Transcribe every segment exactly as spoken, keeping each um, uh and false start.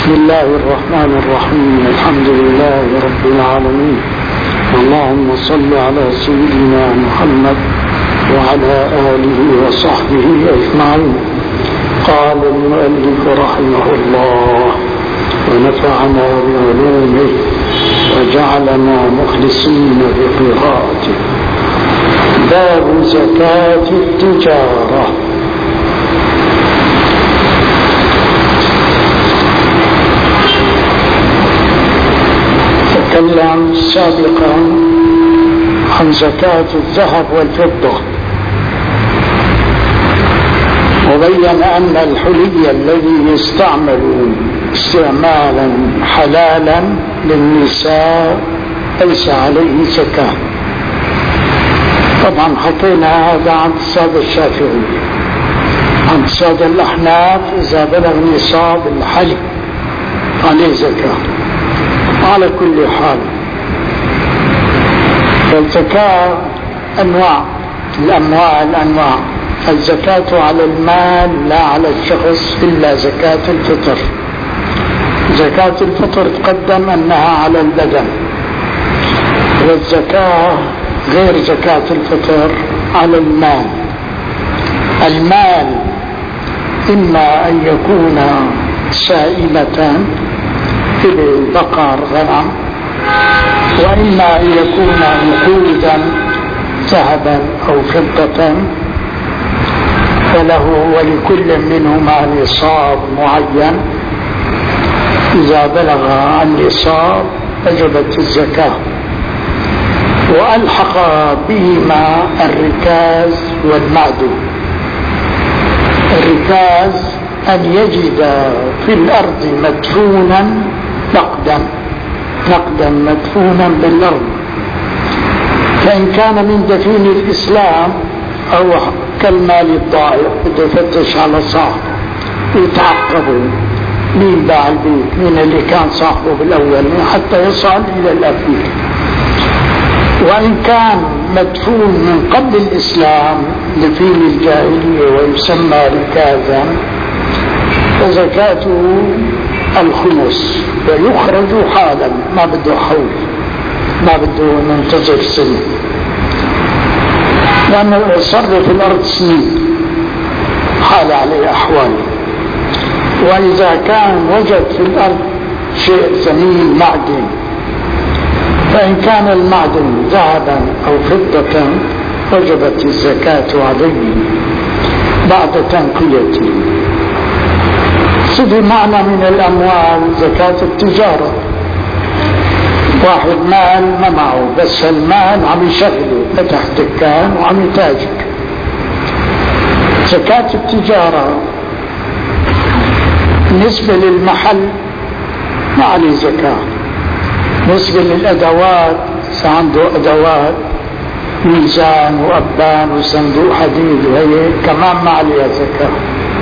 بسم الله الرحمن الرحيم. الحمد لله رب العالمين، اللهم صل على سيدنا محمد وعلى آله وصحبه أجمعين. قال المؤلف رحمه الله ونفعنا بعلومه وجعلنا مخلصين بقراءته. باب زكاة التجارة. تكلم سابقا عن زكاة الذهب والفضة، وبين أن الحلي الذي يستعمل استعمالا حلالا للنساء ليس عليه زكاة. طبعا حكينا هذا عن السادة الشافعي. عن السادة الأحناف إذا بلغ نصاب الحلي عليه زكاة. على كل حال الزكاة أنواع، الأموال أنواع. الزكاة على المال لا على الشخص إلا زكاة الفطر. زكاة الفطر تقدم أنها على البدن، والزكاة غير زكاة الفطر على المال. المال إما أن يكون سائمة إبل بقر غنم، وإما أن يكون نقودا ذهبا أو فضة، فله ولكل منهما نصاب معين. إذا بلغ النصاب وجبت الزكاة. وألحق بهما الركاز والمعدن. الركاز أن يجد في الأرض مدفونا نقدا نقدا مدفونا بالأرض، فإن كان من دفين الإسلام أو كالمال الضائع بده يفتش على صاحبه ويتعقبوا مين باع البيت، مين اللي كان صاحبه بالأول حتى يصل إلى الأفير. وإن كان مدفون من قبل الإسلام دفين الجاهلية ويسمى ركازا فزكاته الخمس، ويخرج حالا، ما بده حول، ما بده ننتظر سنة، لأنه يصرف الأرض سنين حال عليه أحواله. وإذا كان وجد في الأرض شيء ثمين معدن، فإن كان المعدن ذهبا أو فضة وجبت الزكاة عليه بعد تنقيته. سيدي معنى من الأموال زكاة التجارة. واحد مال ما معه، بس المال عم يشغله، فتح دكان وعم يتاجر. زكاة التجارة بالنسبة للمحل ما عليه زكاة. بالنسبة للأدوات عنده أدوات ميزان وأبان وصندوق حديد وهي كمان ما عليها زكاة.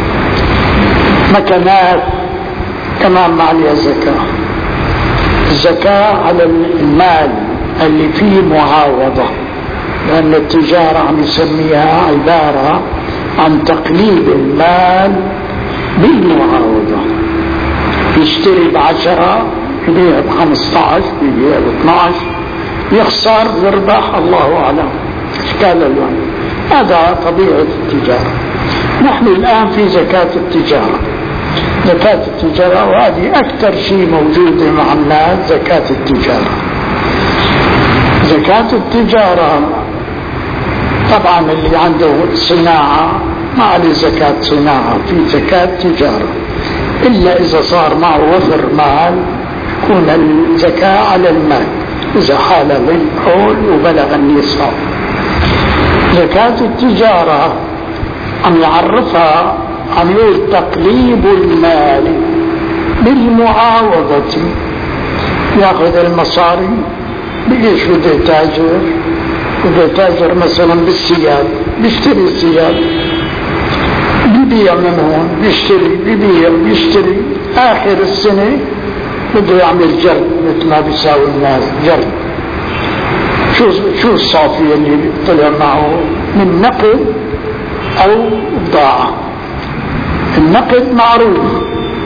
مكنات كمان ما عليها زكاة. الزكاة على المال اللي فيه معاوضة، لأن التجارة عم يسميها عبارة عن تقليب المال بالمعاوضة. يشتري بعشرة يبيع بخمسة عشر، يبيع باثنى عشر، يخسر يربح الله أعلم. اشكال اليوم هذا طبيعة التجارة. نحن الآن في زكاة التجارة. زكاة التجارة وهذه أكثر شيء موجودة مع الناس، زكاة التجارة. زكاة التجارة طبعا اللي عنده صناعة ما عليه زكاة صناعة، في زكاة تجارة، إلا إذا صار معه وفر مال يكون الزكاة على المال إذا حال بالحول وبلغ النصاب. زكاة التجارة عم يعرفها، عم يقول تقليب المال بالمعاوضة. ياخذ المصاري بيش بده يتاجر، بده يتاجر مثلا بالثياب، بيشتري الثياب بيبيع من هون، بيشتري بيبيع بيشتري، آخر السنة بده يعمل جرد مثل ما بيساوي الناس جرد. شو شو الصافي اللي طلع معه من نقد أو بضاعة. النقد معروف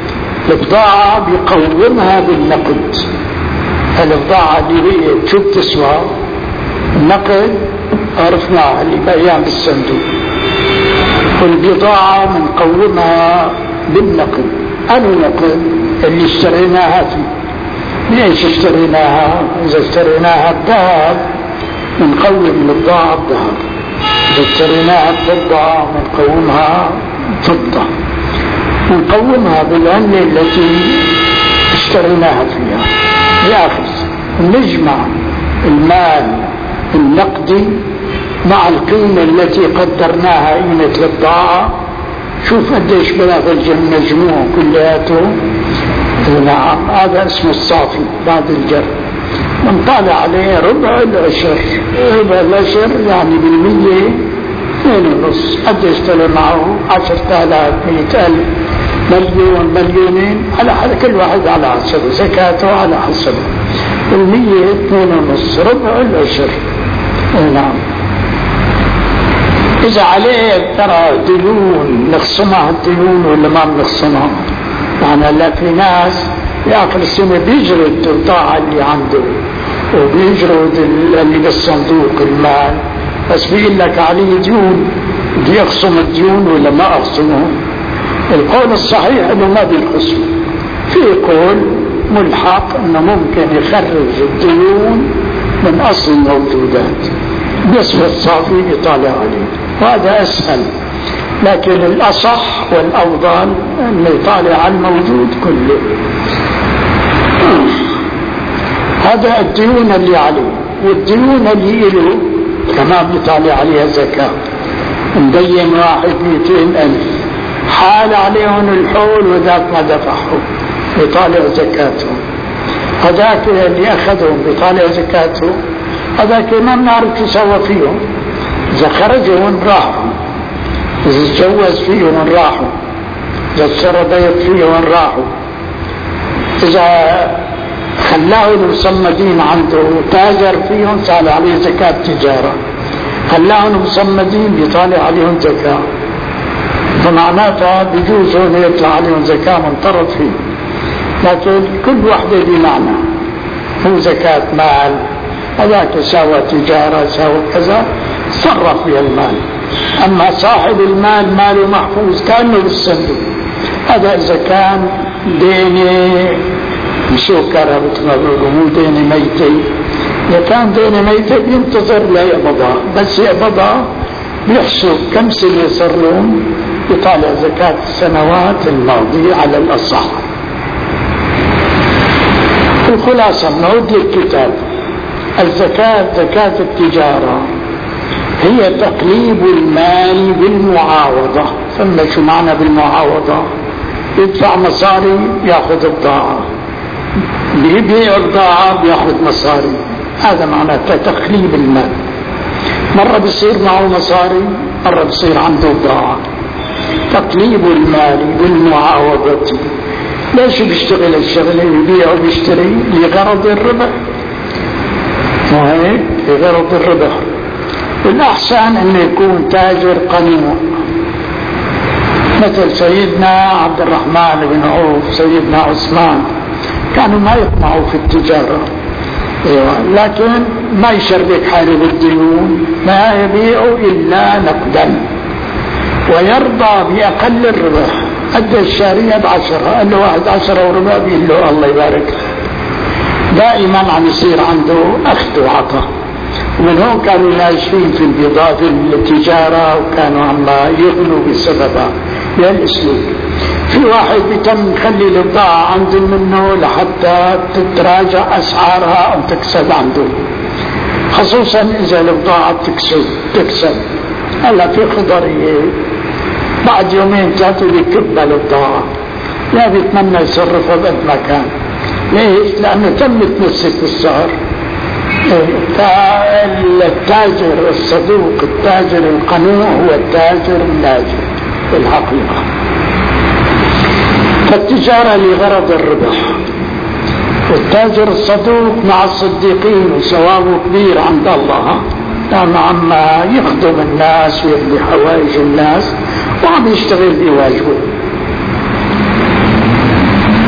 البضاعة بيقومها بالنقد. البضاعة اللي هي شو بتسوى النقد عرفناها اللي بيان بالصندوق، والبضاعة بنقومها بالنقد. أنا نقد اللي اشتريناها فيه. ليش اشتريناها؟ إذا اشتريناها الذهب بنقوم البضاعة الذهب، إذا اشتريناها الفضة بنقومها فضة، ونقومها بالعملة التي اشتريناها فيها. ياخذ نجمع المال النقدي مع القيمة التي قدرناها قيمة البضاعة. شوف قديش بلاغ المجموع كلياته. نعم هذا اسمه الصافي بعد الجر. نطالع عليه ربع العشر، ربع العشر يعني بالمية اثنين ونص. قديش طلع معه؟ عشرة آلاف، مئة ألف، مليون، مليونين، على حد كل واحد على حسبه، زكاته على حسبه. المية اثنين ونص، ربع العشر. نعم. إذا عليه ترى ديون نخصمها الديون ولا ما بنخصمها؟ يعني لا، في ناس بآخر السنة بيجرد البضاعة اللي عنده وبيجرد اللي بالصندوق المال، بس بيقول لك عليه ديون، بدي أخصم الديون ولا ما أخصمهم؟ القول الصحيح انه ما بينقسم. في قول ملحق انه ممكن يخرج الديون من اصل الموجودات، بيصفى الصافي بيطالع عليه، وهذا اسهل. لكن الاصح والافضل انه يطالع على الموجود كله. هذا الديون اللي عليه، والديون اللي له كمان بيطالع عليها زكاة. مبين واحد مئتين ألف حال عليهم الحول وذاك ما دفعهم بيطالع زكاتهم. هذاك اللي أخذهم بيطالع زكاتهم، هذاك ما بنعرف شو سوى فيهم. إذا خرجوا راحوا، إذا تجوز فيهم راحوا، إذا اشترى بيت فيهم راحوا، إذا خلاهم مصمدين عنده تاجر فيهم سال عليه زكاة تجارة، خلاهم مصمدين بيطالع عليهم زكاة، فمعناتها بيجوز هون يطلع عليهم زكاة منطرد فيه. لكن كل وحدة بمعنى، هو زكاة مال، هذاك سوى تجارة سوى كذا صرف بها المال. أما صاحب المال ماله محفوظ كأنه بالصندوق، هذا إذا كان ديني مسكرة مثل ما بيقولوا، مو ديني ميتة. إذا كان ديني ميتة بينتظر لا يقبضها، بس يقبضها بيحسب كم سنة صارون، يطالع زكاة السنوات الماضية على الأصح. الخلاصة نعود للكتاب. الزكاة زكاة التجارة هي تقليب المال بالمعاوضة. ثم شو معنى بالمعاوضة؟ يدفع مصاري ياخذ بضاعة، بيبيع البضاعة بياخذ مصاري. هذا معنى تقليب المال. مرة بيصير معه مصاري، مرة بيصير عنده بضاعة. تقليب المال بالمعاوضة. ليش بيشتغل الشغلة؟ يبيع وبيشتري لغرض الربح، مو هيك؟ لغرض الربح. والأحسن أن يكون تاجر قنوع، مثل سيدنا عبد الرحمن بن عوف، سيدنا عثمان، كانوا ما يطمعوا في التجارة، أيوة. لكن ما يشرك حاله بالديون، ما يبيعوا إلا نقدا، ويرضى بأقل الربح. أدى الشارية بعشرة، قال له واحد عشرة وربع، بيقول له الله يبارك. دائما عم يصير عنده أخذ وعطاء. ومن هون كانوا ناجحين في البضاعة في التجارة، وكانوا عم يغنوا بسببها بهالاسلوب. في واحد بيتم يخلي البضاعة عنده منه لحتى تتراجع أسعارها أو تكسب عنده، خصوصا إذا البضاعة تكسب تكسب هلا في خضرية بعد يومين ثلاثة بيكب البضاعة، لا بيتمنى يصرفها بقد ما كان. ليش؟ لأنه تم تمسك بالسعر. التاجر الصدوق، التاجر القنوع هو التاجر الناجح في الحقيقة. فالتجارة لغرض الربح، والتاجر الصدوق مع الصديقين وثوابه كبير عند الله، لأنه عم يخدم الناس ويقضي حوائج الناس وعم يشتغل بواجبه.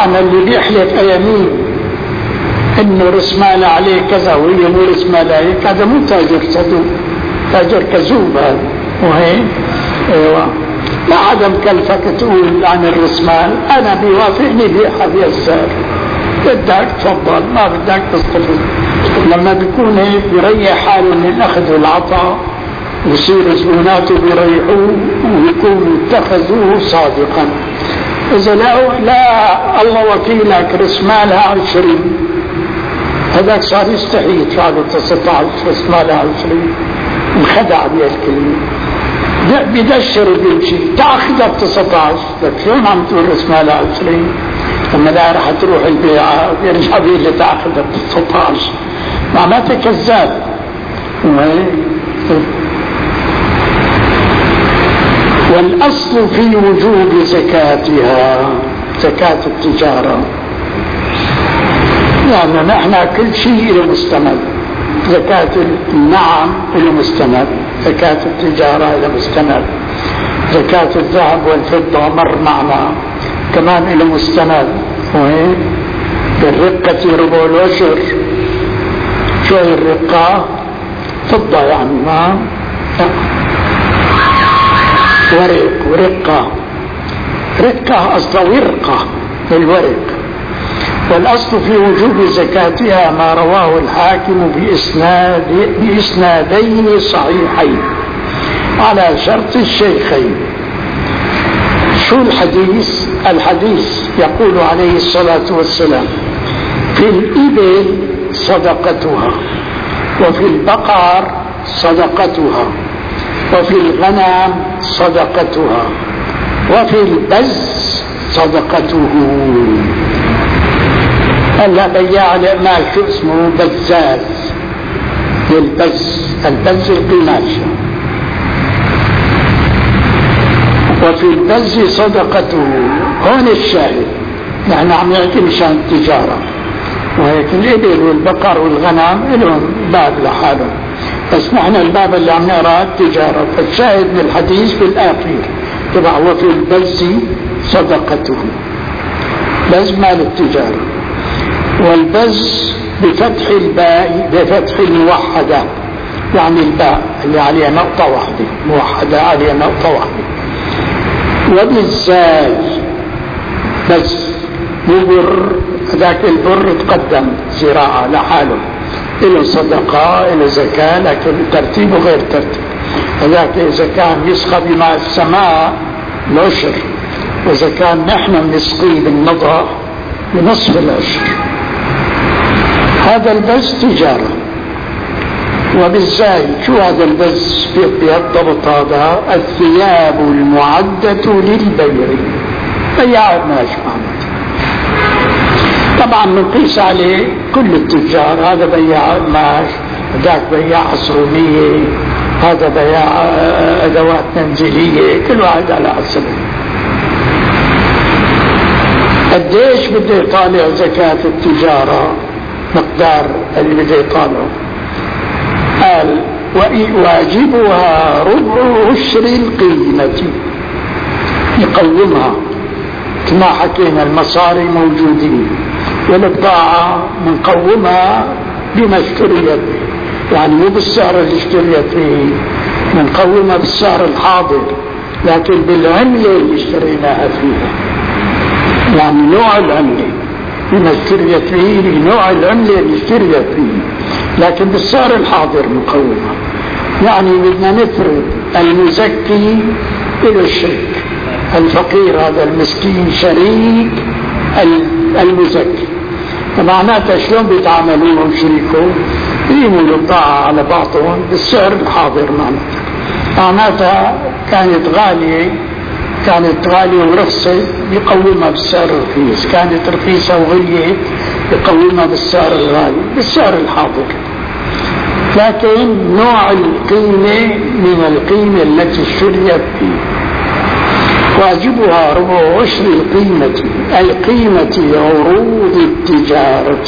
طبعا اللي بيحلف يمين انه رأس مال عليه كذا وهي مو رأس مال عليه، هذا مو تاجر صدوق، تاجر كذوب هذا. وهي ايوه ما عدم كلفك تقول عن الرأس مال انا بيوافقني بيعها بيسار، بدك تفضل ما بدك تستفيد. لما بيكون هيك بيريح حاله من الاخذ والعطاء ويصير زبوناته بيريحوه ويكونوا اتخذوه صادقا. اذا لا, لا الله وكيلك رأس مالها عشرين، هذاك صار يستحي يدفع له تسعة عشر، رأس مالها عشرين، انخدع بهالكلمه، بدشر بيمشي تاخذك تسعة عشر، شلون عم تقول رأس مالها عشرين؟ لما لا رح تروح البيعة يرجع بيه اللي تاخذك تسعة عشر، معناته كذاب. والأصل في وجوب زكاتها زكاة التجارة، يعني نحن كل شيء له مستند، زكاة النعم له مستند، زكاة التجارة له مستند، زكاة الذهب والفضة مر معنا كمان له مستند. وهي بالرقة ربع العشر، شو هي الرقة؟ فضة يعني ما ورق ورقة، رقة أصلا ورقة الورق. والأصل في وجوب زكاتها ما رواه الحاكم بإسناد بإسنادين صحيحين على شرط الشيخين. شو الحديث؟ الحديث يقول عليه الصلاة والسلام: في الإبل صدقتها، وفي البقر صدقتها، وفي الغنم صدقتها، وفي البز صدقته. هلا بياع الأعمال شو اسمه؟ بزاز. البز البز القماشة. وفي البز صدقته. هون الشاهد، نحن عم نحكي مشان التجارة، وهيك الإبل والبقر والغنم لهم باب لحالهم، بس نحن الباب اللي عم نقرأ التجارة. فالشاهد من الحديث بالآخر تبع وفي البز صدقته، بز مال التجارة. والبز بفتح الباء بفتح الموحدة، يعني الباء اللي عليها نقطة واحدة، موحدة عليها نقطة واحدة. وبالزاي بس مو بر، ذاك البر تقدم زراعة لحاله، له صدقة له زكاة، لكن ترتيبه غير ترتيب. هذاك إذا كان يسقى بماء السماء العشر، وإذا كان نحن نسقيه بالنضع بنصف العشر. هذا البز تجارة. وبالزاي شو هذا البز بالضبط؟ هذا الثياب المعدة للبيع، بياع قماش معناته. طبعا بنقيس عليه كل التجار، هذا بياع قماش، ذاك بياع عصرونية، هذا بياع أدوات منزلية، كل واحد على حسبه. قديش بده يطالع زكاة التجارة؟ مقدار اللي بده يطالعه. قال: واجبها ربع عشر القيمة، يقومها كما حكينا. المصاري موجودين، والبضاعة منقومها بما اشتريت به، يعني مو بالسعر اللي اشتريت به، منقومها بالسعر الحاضر، لكن بالعملة اللي اشتريناها فيها، يعني نوع العملة بما اشتريت به، لنوع العملة اللي اشتريت به، لكن بالسعر الحاضر مقومة. يعني بدنا نفرض المزكي إلى الشريك، الفقير هذا المسكين شريك المزكي، فمعناتها شلون بيتعاملون شريكه؟ يقيموا البضاعة على بعضهم بالسعر الحاضر. معناتها معناتها كانت غالية كانت غالية ورخصة يقومها بالسعر الرخيص، كانت رخيصة وغلية يقومها بالسعر الغالي بالسعر الحاضر. لكن نوع القيمة من القيمة التي اشتريت فيه. واجبها ربع عشر القيمة، أي قيمة عروض التجارة.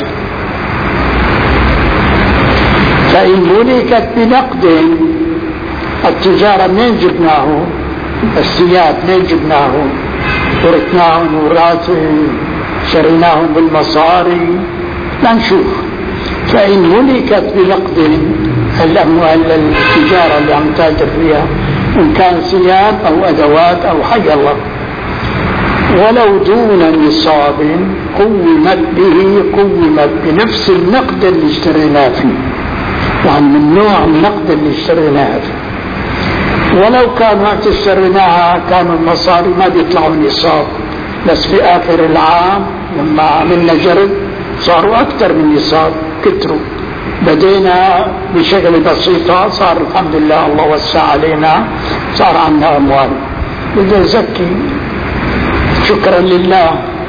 فإن ملكت بنقد، التجارة منين جبناه؟ الثياب منين جبناه؟ ورثناهم وراث شريناهم بالمصاري لا نشوف. فإن ملكت بنقد الأموال التجارة اللي عم تاجر فيها إن كان ثياب أو أدوات أو حي الله ولو دون نصاب قومت به قومت بنفس النقد اللي اشتريناه فيه، يعني من نوع النقد اللي اشتريناه فيه. ولو كان وقت اشتريناها كانوا المصاري ما بيطلعوا نصاب، بس في آخر العام لما عملنا جرد صاروا أكثر من نصاب، كتروا. بدينا بشكل بسيطة، صار الحمد لله الله وسع علينا، صار عندنا أموال. بدي أزكي شكرا لله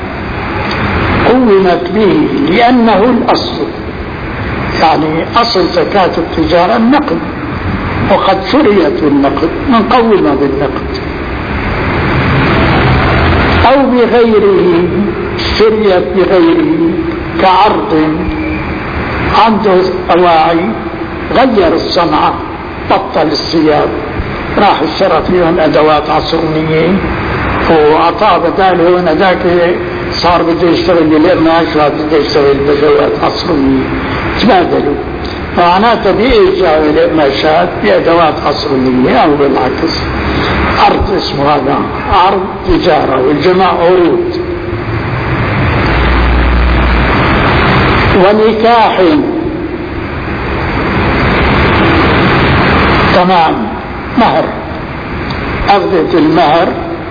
قومت به لأنه الأصل، يعني أصل زكاة التجارة النقد، وقد شريت بالنقد نقومها بالنقد. أو بغيره، شريت بغيره كعرض عنده أواعي غير الصنعة بطل الثياب راح اشترى فيهم أدوات عصرونية وأعطاه بداله هذاك صار بده يشتغل بالقماش وهذا بده يشتغل بأدوات عصرونية، تبادلوا. معناته بيجوا القماشات بأدوات عصرونية أو بالعكس. عرض اسمه هذا عرض تجارة، والجماع عروض. ونكاح تمام، مهر، أخذت المهر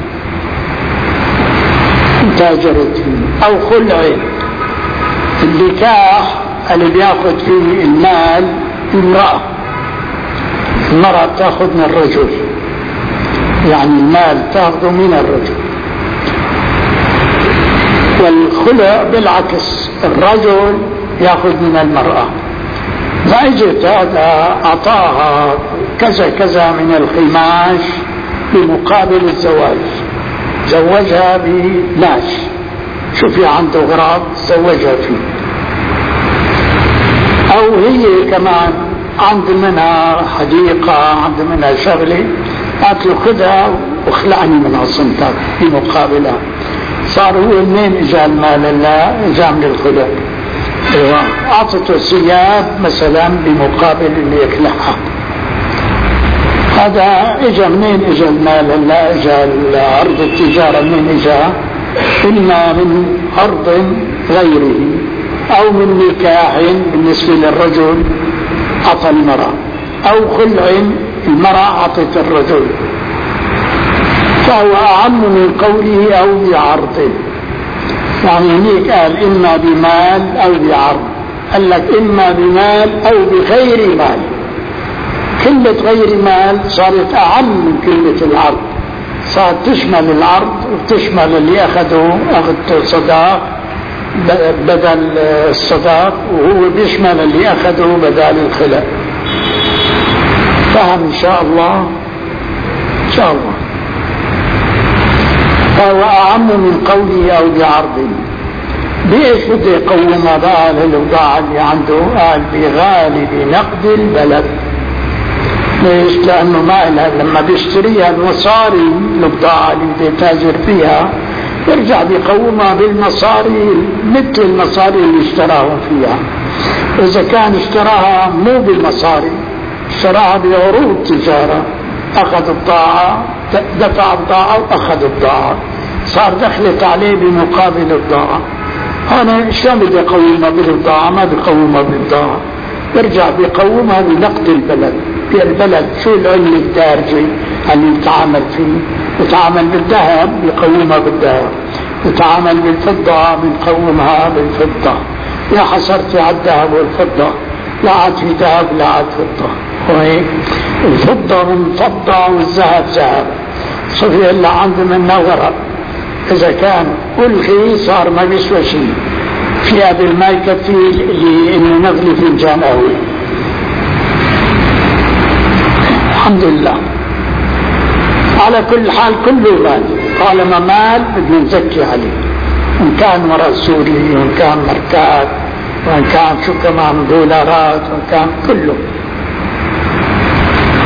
تاجرت فيه. أو خلع، النكاح اللي بياخذ فيه المال المرأة، المرأة تاخذ من الرجل، يعني المال تاخذه من الرجل. والخلع بالعكس، الرجل ياخذ من المرأة. فاجت هذا أعطاها كذا كذا من القماش بمقابل الزواج، زوجها بماش، شوفي عنده غراض زوجها فيه. أو هي كمان عند منها حديقة، عند منها شغلة، قالت له خذها واخلعني من عصمتك بمقابلها. صار هو منين اجى المال؟ الله اجى من الخلق. ايوه، اعطته ثياب مثلا بمقابل اللي يخلعها. هذا اجى منين؟ اجى المال الله، اجى عرض التجاره منين اجى؟ اما من عرض غيره او من نكاح بالنسبه للرجل اعطى المراه، او خلع المراه اعطت الرجل، فهو أعم من قوله أو بعرض. يعني هنيك قال إما بمال أو بعرض، قال لك إما بمال أو بغير مال. كلمة غير مال صارت أعم من كلمة العرض، صارت تشمل العرض وتشمل اللي أخذه أخذته صداق بدل الصداق، وهو بيشمل اللي أخذه بدل الخلع. فهم إن شاء الله؟ إن شاء الله. فهو أعم من قوله أو بعرض. بإيش بده يقومها بقى للبضاعة اللي عنده؟ قال بغالب نقد البلد. ليش؟ لأنه ما لها لما بيشتريها المصاري البضاعة اللي بده يتاجر فيها يرجع بيقومها بالمصاري مثل المصاري اللي اشتراهم فيها. إذا كان اشتراها مو بالمصاري، اشتراها بعروض تجارة، أخذ البضاعة، دفع بضاعة وأخذ البضاعة، صار دخلت عليه بمقابل البضاعة. أنا شلون بدي أقومها بالبضاعة؟ ما بقومها بالبضاعة، برجع بقومها بنقد البلد. في البلد شو العملة الدارجة اللي يتعامل فيه؟ يتعامل بالذهب بقومها بالذهب، يتعامل بالفضة بنقومها بالفضة. يا حصرتي على الذهب والفضة، لا عاد في ذهب لا عاد فضة، وهيك الفضة من فضة والذهب ذهب. صفي إلا عنده منها ورق، إذا كان ألغي صار ما بيسوى شيء. في هذا الماء يكفي لإنه نغلي فنجان قهوة. الحمد لله. على كل حال كله مال، طالما مال بدنا نزكي عليه، إن كان ورق سوري وإن كان ماركات وإن كان شو كمان دولارات وإن كان كله.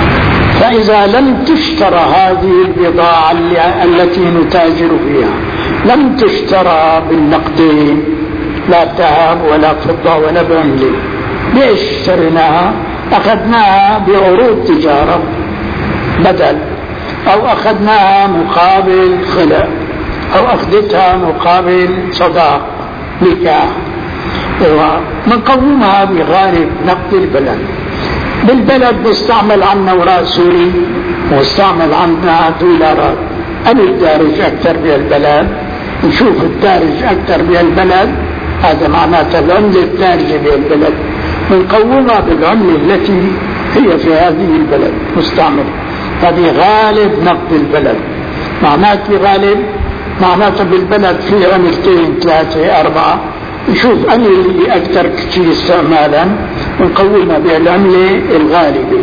فإذا لم تشترى هذه البضاعة التي نتاجر فيها لم تشترى بالنقدين، لا ذهب ولا فضة ولا بعملة. ليش اشتريناها؟ أخذناها بعروض تجارة بدل، أو أخذناها مقابل خلع، أو أخذتها مقابل صداق نكاح. ونقومها بغالب نقد البلد. بالبلد نستعمل عنا وراء سوري ونستعمل عنا دولارات. أنا الدارج أكثر بالبلد، نشوف الدارج أكثر بالبلد، هذا معناته العملة الدارجة بالبلد، نقومها بالعملة التي هي في هذه البلد مستعملة. هذه غالب نقد البلد. معناته غالب معناته بالبلد في عملتين ثلاثة أربعة، نشوف أنا اللي أكثر شيء استعمالا ونقومها بالعملة الغالبة،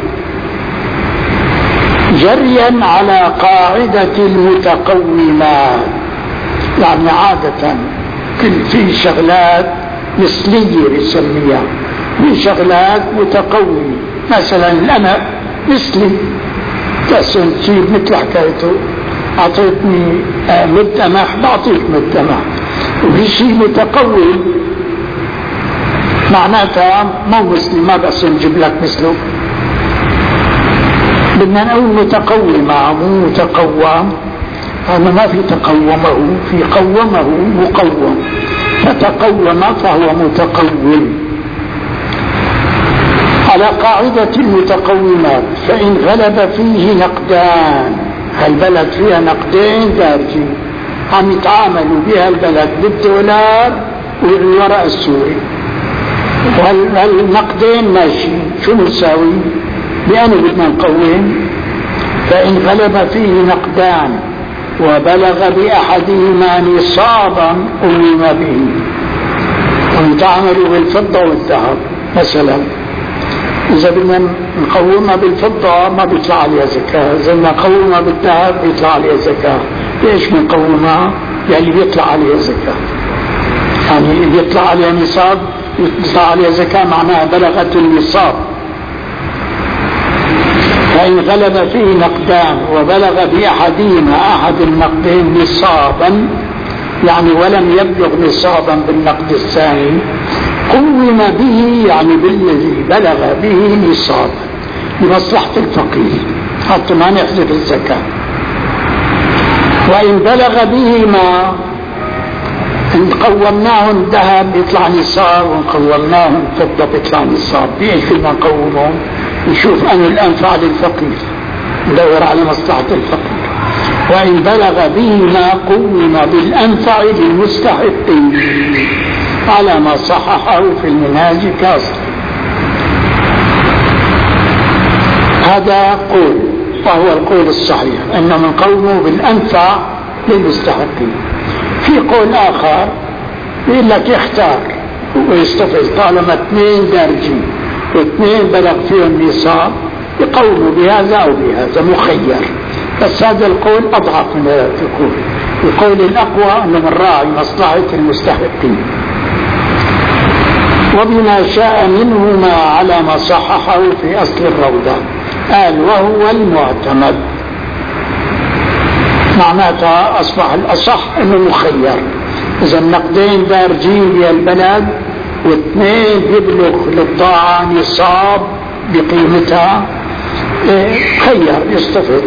جريا على قاعدة المتقومات. يعني عادة كل في شغلات مثلية بنسميها، في شغلات متقومة. مثلا الأمر مثلي، تأسن شيء مثل حكايته أعطيتني مد أمح بعطيك مد أمح. وفي شيء متقوم معناتها مو مثلي، ما بس نجيب لك مثله، بدنا نقول متقومة مو متقوم. هذا ما في تقومه، في قومه مقوم، فتقوم فهو متقوم. على قاعدة المتقومات، فإن غلب فيه نقدان، هالبلد فيها نقدين دارجين عم يتعاملوا بها البلد بالدولار والورق السوري، والنقدين ماشيين، شو نساوي؟ بأنه بدنا نقوم. فإن غلب فيه نقدان وبلغ بأحدهما نصابا قوم به، ونتعاملوا بالفضة والذهب. مثلا إذا بدنا نقومها بالفضة ما بيطلع عليها زكاة، إذا بدنا نقومها بالذهب بيطلع عليها زكاة. ليش بنقومها؟ يعني بيطلع عليها زكاة، يعني بيطلع عليها نصاب، بيطلع عليها زكاة، معناها بلغت النصاب. فإن غلب فيه نقدان وبلغ بأحدهما أحد النقدين نصابا، يعني ولم يبلغ نصابا بالنقد الثاني، قوم به، يعني بالذي بلغ به نصابا لمصلحة الفقير حتى ما نحذف الزكاة. وإن بلغ به ما إن قومناهم ذهب يطلع نصاب، وإن قومناهم فضة بيطلع نصاب. بإيش فينا نقومهم؟ نشوف أن الأنفع للفقير، ندور على مصلحة الفقير. وإن بلغ به ما قوم بالأنفع للمستحقين، على ما صححه في المنهاج كاظم. هذا قول، وهو القول الصحيح، أن من قومه بالأنفع للمستحقين. في قول آخر يقول لك يختار ويستفز، طالما اثنين دارجين واثنين بلغ فيهم نصاب يقوموا بهذا أو بهذا، مخير. بس هذا القول أضعف من هذا القول. القول الأقوى أنه من راعي مصلحة المستحقين. وبما شاء منهما على ما صححه في أصل الروضة، قال وهو المعتمد. معناتها أصبح الأصح أنه مخير. إذا النقدين دارجين بالبلد واثنين يبلغ للطاعة نصاب بقيمتها، خير يستفيد.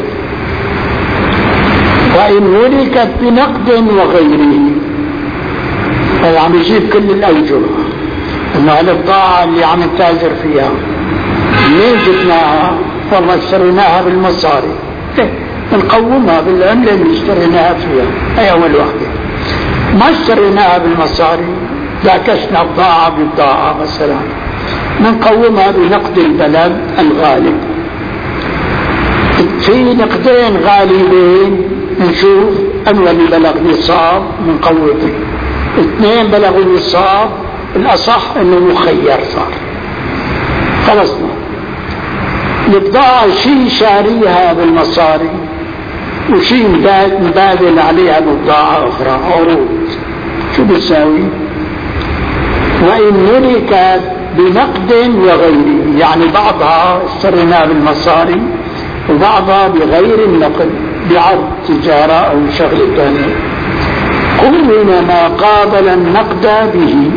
وإن ملكت بنقد وغيره، هذا عم يجيب كل الأوجه، انه البضاعة اللي عم نتاجر فيها منين جبناها؟ والله اشتريناها بالمصاري، نقومها بالعملة اللي اشتريناها فيها، هي اول واحدة. ما اشتريناها بالمصاري، ذاكشنا بضاعة ببضاعة مثلا، نقومها بنقد البلد الغالب. في نقدين غالبين نشوف أنه اللي بلغ نصاب نقومه، اثنين بلغوا نصاب، الأصح أنه مخير صار. خلصنا البضاعة شيء شاريها بالمصاري وشيء مبادل عليها ببضاعة أخرى، عروض. شو بتساوي؟ وإن ملكت بنقد وغيره، يعني بعضها اشتريناها بالمصاري وبعضها بغير النقد، بعرض تجارة أو شغل ثاني، قوم ما قابل النقد به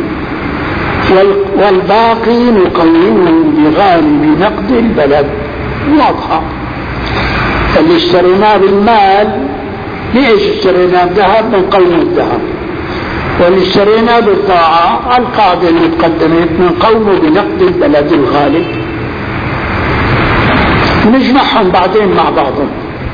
والباقي نقومه بغالب نقد البلد. واضحة. اللي اشتريناه بالمال ليش اشتريناه بذهب؟ نقوم الذهب. واللي اشتريناه بالطاعة القاعدة المتقدمة نقومه بنقد البلد الغالب. نجمعهم بعدين مع بعضهم.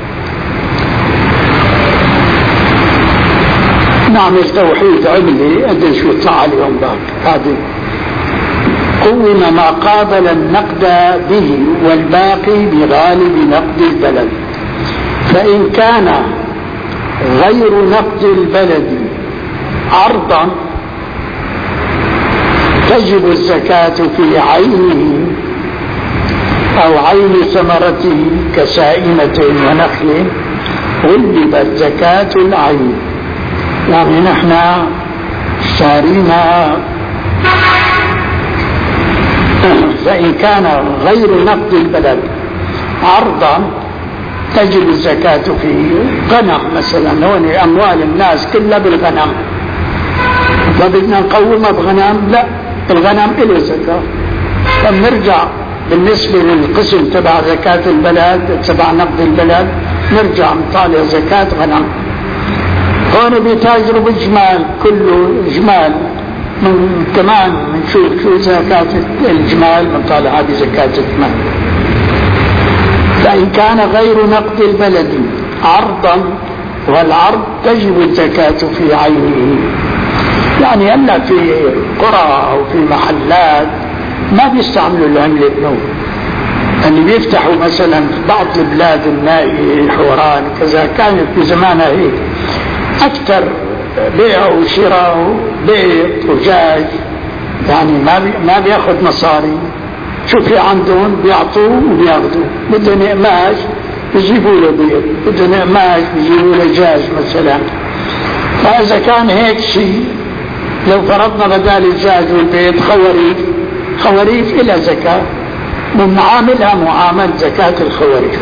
نعمل توحيد عملي قديش يطلع اليوم باك. هذه قوم ما قابل النقد به والباقي بغالب نقد البلد. فإن كان غير نقد البلد عرضا تجب الزكاة في عينه أو عين ثمرته كسائمة ونخل غلبت زكاة العين. يعني نحن اشترينا، فإن كان غير نقد البلد عرضا تجب الزكاة فيه. غنم مثلا، هون أموال الناس كلها بالغنم، فبدنا نقومها بغنم؟ لا، الغنم إله زكاة. فنرجع بالنسبة للقسم تبع زكاة البلد تبع نقد البلد نرجع نطالع زكاة غنم. هون بتجرب جمال، كله جمال، من كمان بنشوف شو زكاة الجمال بنطالع هذه زكاة الجمال. فإن كان غير نقد البلد عرضا والعرض تجب الزكاة في عينه. يعني هلا في قرى أو في محلات ما بيستعملوا العملة نوع، اللي بيفتحوا مثلا في بعض البلاد النائية حوران كذا كانت في زمانها هيك أكثر بيع وشراء بيت وجاج، يعني ما بي ما بياخذ مصاري. شو في عندهم؟ بيعطوه وبياخذوا. بدهم قماش بيجيبوا له بيت، بدهم قماش بيجيبوا له جاج مثلا. فإذا كان هيك شيء، لو فرضنا بدال الجاج والبيت خواريف، خواريف إلى زكاة ونعاملها معاملة زكاة الخواريف.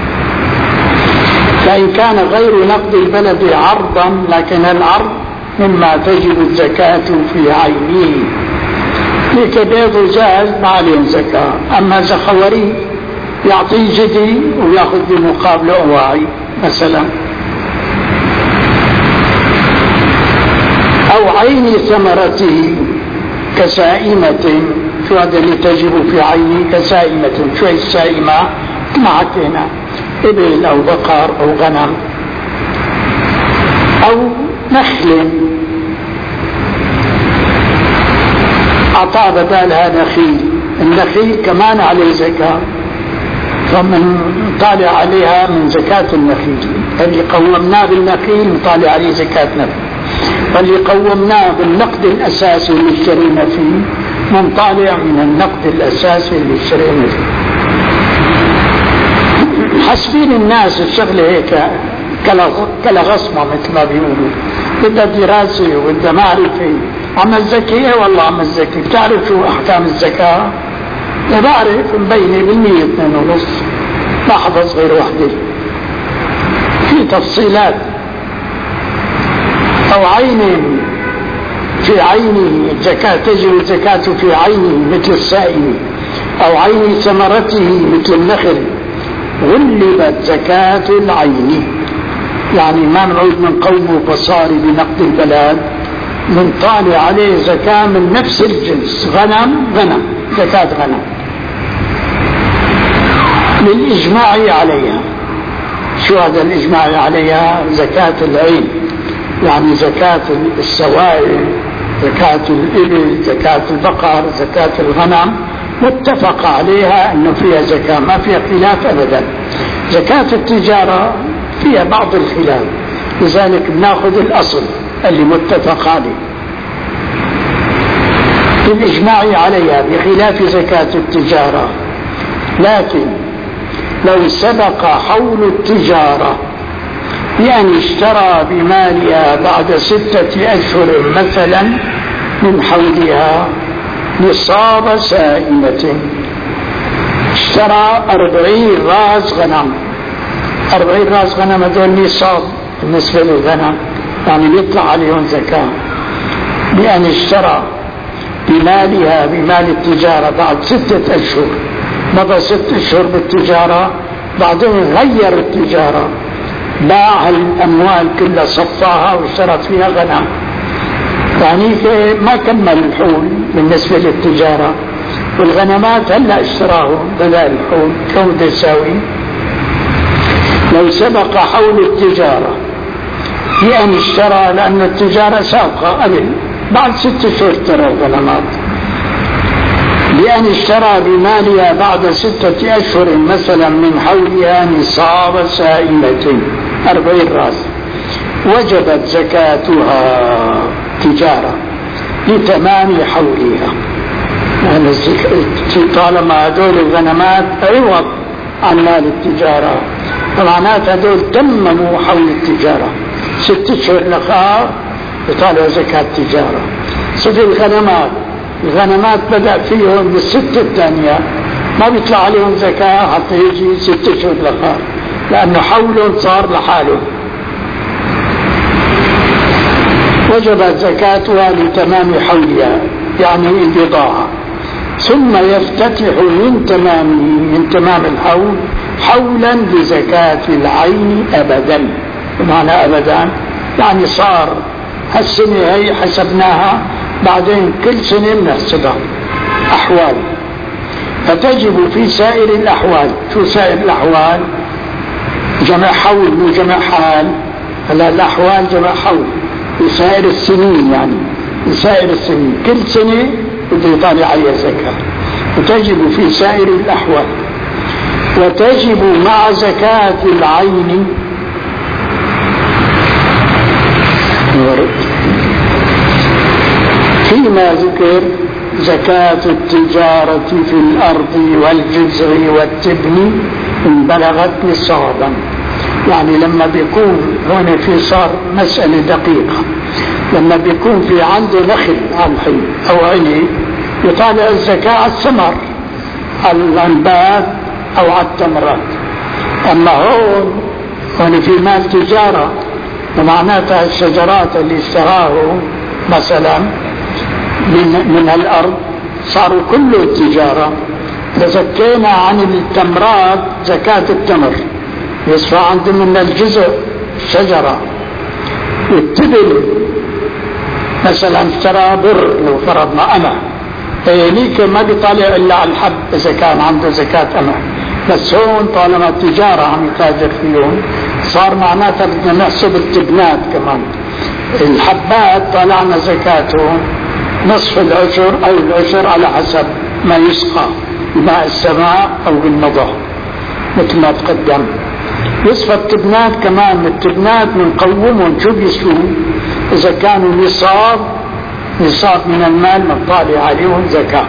فإن كان غير نقد البلد عرضا، لكن العرض مما تجب الزكاة في عينه، لك بيض وجاز ما عليهم زكاة. أما إذا خواريف يعطيه جدي ويأخذ بمقابله أواعي مثلا. أو عين ثمرته كسائمة. شو هذا اللي تجب في عينه؟ كسائمة. شو هي السائمة؟ ما حكينا، إبل أو بقر أو غنم أو نخل أعطى بدالها نخيل. النخيل كمان عليه زكاة، فمن طالع عليها من زكاة النخيل. اللي قومناه بالنخيل نطالع عليه زكاة نخيل، واللي قومناه بالنقد الأساسي اللي اشترينا فيه منطالع من النقد الأساسي اللي اشترينا فيه. حسبين الناس الشغلة هيك كلا غصمة مثل ما بيقولوا، بدها دراسة وبدها معرفة. عم الزكية والله عم الزكية بتعرف شو أحكام الزكاة؟ لا بعرف، مبينة بالمية اثنين ونص، ما حفظ غير وحدة، في تفصيلات. أو عين في عينه الزكاة، تجب الزكاة في عينه مثل السائل، أو عين ثمرته مثل النخل غلبت زكاة العين. يعني ما نعود من قوم بصاري بنقد البلد، من طالع عليه زكاة من نفس الجنس، غنم غنم زكاة غنم للإجماع عليها. شو هذا الإجماع عليها؟ زكاة العين، يعني زكاة السوائل، زكاة الإبل، زكاة البقر، زكاة الغنم، متفق عليها أنه فيها زكاة، ما فيها خلاف أبدا. زكاة التجارة فيها بعض الخلاف، لذلك ناخذ الأصل اللي متفق عليه بالإجماع عليها بخلاف زكاة التجارة. لكن لو سبق حول التجارة بأن اشترى بمالها بعد ستة أشهر مثلا من حولها نصاب سائمة، اشترى أربعين راس غنم، أربعين راس غنم هذول نصاب بالنسبة للغنم، يعني يطلع عليهم زكاة. بأن اشترى بمالها بمال التجارة بعد ستة أشهر، مضى ست أشهر بالتجارة، بعدين غير التجارة، باع الأموال كلها صفاها واشترت فيها غنم، يعني ما كمل الحول بالنسبة للتجارة. والغنمات هلا اشتراهم بدل الحول، كم بده يساوي؟ لو سبق حول التجارة بأن اشترى، لأن التجارة سابقة قبل بعد ست اشهر اشترى الغنمات، بأن اشترى بمالها بعد ستة أشهر مثلا من حولها نصاب سائمة أربعين راس، وجبت زكاتها تجارة لتمام حولها. يعني طالما هدول الغنمات عوض عن مال التجارة، فمعنات هدول تمموا حول التجارة ست اشهر لخار يطالع زكاة تجارة. صفي الغنمات الغنمات بدأ فيهم بالست الثانية ما بيطلع عليهم زكاة حتى يجي ست اشهر لخار، لأنه حولهم صار لحاله. وجبت زكاتها لتمام حولها يعني البضاعة، ثم يفتتح من تمام من تمام الحول حولا بزكاة العين أبدا. بمعنى أبدا يعني صار هالسنة هي حسبناها، بعدين كل سنة بنحسبها أحوال، فتجب في سائر الأحوال. شو سائر الأحوال؟ جمع حول مو جمع حال. هلا الأحوال جمع حول في سائر السنين، يعني في سائر السنين كل سنة بده يطالع عليها زكاة، وتجب في سائر الأحوال. وتجب مع زكاة العين فيما ذكر زكاة التجارة في الأرض والجزع والتبن إن بلغت نصابا. يعني لما بيكون هنا في صار مسألة دقيقة، لما بيكون في عنده نخل على الحين أو عنب يطالع الزكاة على الثمر، على العنبات أو على التمرات. أما هون هون في مال تجارة، ومعناتها الشجرات اللي اشتراه مثلا من, من الأرض صاروا كله تجارة. فزكينا عن التمرات زكاة التمر يصفى عنده من الجزء شجرة. والتبن مثلا اشترى بر لو فرضنا أنا هيك ما بيطالع إلا على الحب إذا كان عنده زكاة أنا، بس هون طالما التجارة عم يتاجر فيهم صار معناتها بدنا نحسب التبنات كمان. الحبات طالعنا زكاتهم نصف العشر أو العشر على حسب ما يسقى بماء السماء أو بالمضى مثل ما تقدم. يصفى التبنات كمان، التبنات بنقومهم شو بيسووا؟ إذا كانوا نصاب نصاب من المال نطالع عليهم زكاة.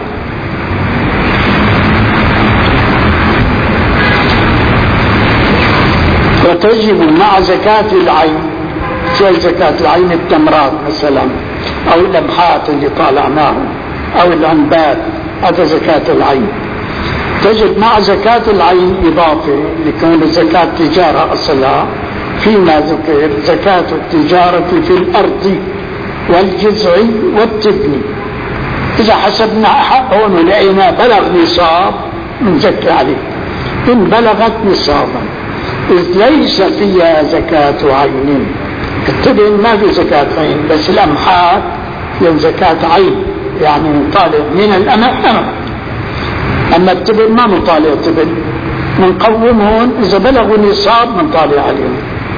وتجب مع زكاة العين. شو زكاة العين؟ التمرات مثلا أو اللمحات اللي طالعناهم أو العنبات، هذا زكاة العين. تجب مع زكاة العين إضافة لكون زكاة تجارة أصلها فيما ذكر زكاة التجارة في الأرض والجزع والتبن. إذا حسبنا حقهم ولقينا بلغ نصاب نزكي عليه إن بلغت نصابا، إذ ليس فيها زكاة عين. التبن ما في زكاة عين، بس الأمحات ين زكاة عين، يعني نطالع من الأمح أمح. أما التبن ما نطالع التبن، منقومهم إذا بلغوا نصاب منطالع عليهم.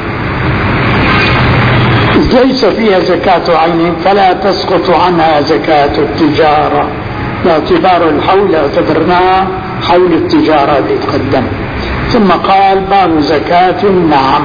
إذ ليس فيها زكاة عين فلا تسقط عنها زكاة التجارة، باعتبار الحول اعتبرناه حول التجارة اللي تقدم. ثم قال باب زكاة النعم.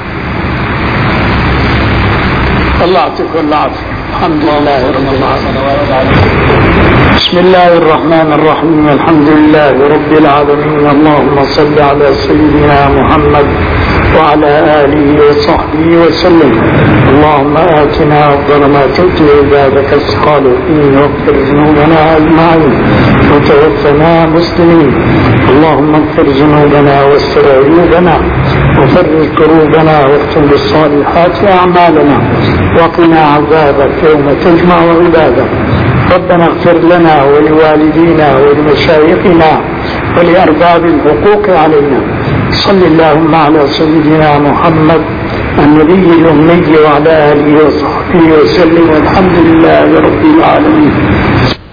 الله يعطيكم العافية. الحمد لله رب العالمين. بسم الله الرحمن الرحيم. الحمد لله رب العالمين. اللهم صل على سيدنا محمد وعلى آله وصحبه وسلم. اللهم آتنا أفضل ما تؤتي عبادك الصالحين واغفر ذنوبنا أجمعين وتوفنا مسلمين. اللهم اغفر ذنوبنا واستر عيوبنا وفرج كروبنا واختم بالصالحات أعمالنا. وقنا عذابك يوم تجمع عبادك. ربنا اغفر لنا ولوالدينا ولمشايخنا ولأرباب الحقوق علينا. صل اللهم على سيدنا محمد النبي الأمي وعلى آله وصحبه وسلم، والحمد لله رب العالمين.